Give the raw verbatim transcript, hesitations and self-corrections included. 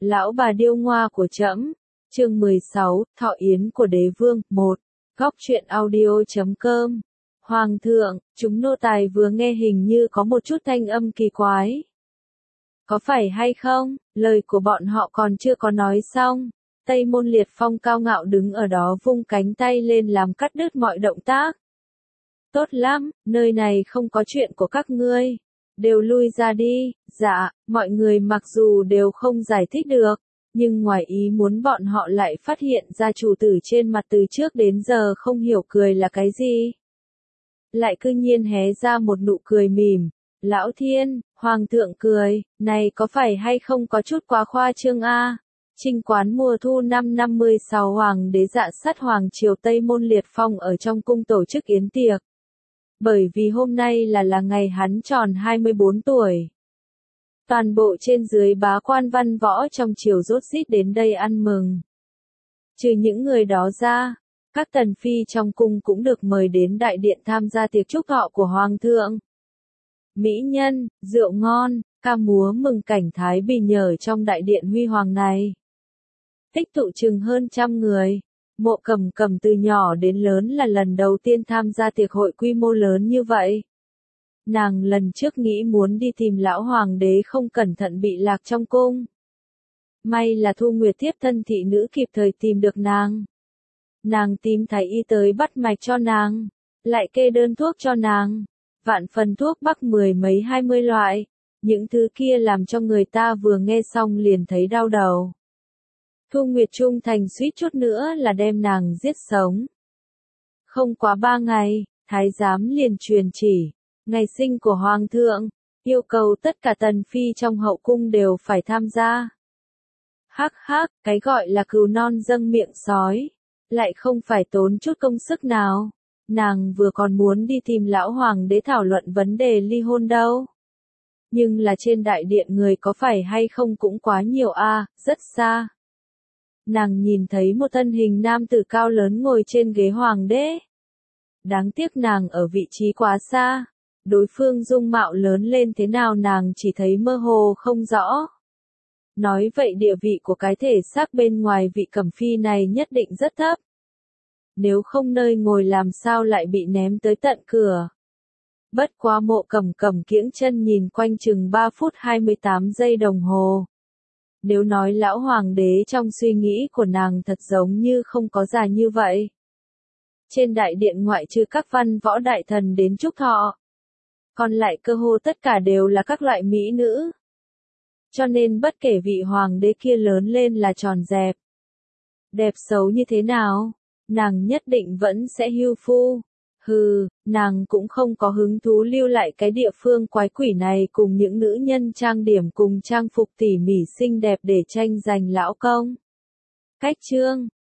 Lão bà điêu ngoa của trẫm. Chương mười sáu, Thọ yến của đế vương. Một. Góc truyện audio chấm com. Hoàng thượng, chúng nô tài vừa nghe hình như có một chút thanh âm kỳ quái. Có phải hay không? Lời của bọn họ còn chưa có nói xong. Tây Môn Liệt Phong cao ngạo đứng ở đó vung cánh tay lên làm cắt đứt mọi động tác. Tốt lắm, nơi này không có chuyện của các ngươi. Đều lui ra đi. Dạ, mọi người mặc dù đều không giải thích được, nhưng ngoài ý muốn bọn họ lại phát hiện ra chủ tử trên mặt từ trước đến giờ không hiểu cười là cái gì. Lại cư nhiên hé ra một nụ cười mỉm. Lão Thiên, Hoàng thượng cười, này có phải hay không có chút quá khoa trương a? Trinh quán mùa thu năm năm mươi sáu Hoàng đế dạ sát Hoàng triều Tây Môn Liệt Phong ở trong cung tổ chức yến tiệc. Bởi vì hôm nay là là ngày hắn tròn hai mươi bốn tuổi. Toàn bộ trên dưới bá quan văn võ trong triều rốt rít đến đây ăn mừng. Trừ những người đó ra, các tần phi trong cung cũng được mời đến đại điện tham gia tiệc chúc thọ của Hoàng thượng. Mỹ nhân, rượu ngon, ca múa mừng cảnh Thái Bình nhờ trong đại điện huy hoàng này. Tích tụ chừng hơn trăm người. Mộ Cầm Cầm từ nhỏ đến lớn là lần đầu tiên tham gia tiệc hội quy mô lớn như vậy. Nàng lần trước nghĩ muốn đi tìm lão hoàng đế không cẩn thận bị lạc trong cung. May là Thu Nguyệt thiếp thân thị nữ kịp thời tìm được nàng. Nàng tìm thái y tới bắt mạch cho nàng, lại kê đơn thuốc cho nàng. Vạn phần thuốc bắc mười mấy hai mươi loại, những thứ kia làm cho người ta vừa nghe xong liền thấy đau đầu. Thu Nguyệt trung thành suýt chút nữa là đem nàng giết sống. Không quá ba ngày, thái giám liền truyền chỉ, ngày sinh của Hoàng thượng, yêu cầu tất cả tần phi trong hậu cung đều phải tham gia. Hắc hắc, cái gọi là cừu non dâng miệng sói, lại không phải tốn chút công sức nào. Nàng vừa còn muốn đi tìm lão hoàng đế thảo luận vấn đề ly hôn đâu. Nhưng là trên đại điện người có phải hay không cũng quá nhiều a, à, rất xa. Nàng nhìn thấy một thân hình nam tử cao lớn ngồi trên ghế hoàng đế. Đáng tiếc nàng ở vị trí quá xa. Đối phương dung mạo lớn lên thế nào nàng chỉ thấy mơ hồ không rõ. Nói vậy địa vị của cái thể xác bên ngoài vị cẩm phi này nhất định rất thấp. Nếu không nơi ngồi làm sao lại bị ném tới tận cửa. Bất quá Mộ Cầm Cầm kiễng chân nhìn quanh chừng ba phút hai mươi tám giây đồng hồ. Nếu nói lão hoàng đế trong suy nghĩ của nàng thật giống như không có già như vậy. Trên đại điện ngoại trừ các văn võ đại thần đến chúc thọ, còn lại cơ hồ tất cả đều là các loại mỹ nữ. Cho nên bất kể vị hoàng đế kia lớn lên là tròn dẹp, đẹp xấu như thế nào, nàng nhất định vẫn sẽ hưu phu. Hừ, nàng cũng không có hứng thú lưu lại cái địa phương quái quỷ này cùng những nữ nhân trang điểm cùng trang phục tỉ mỉ xinh đẹp để tranh giành lão công. Cách chương,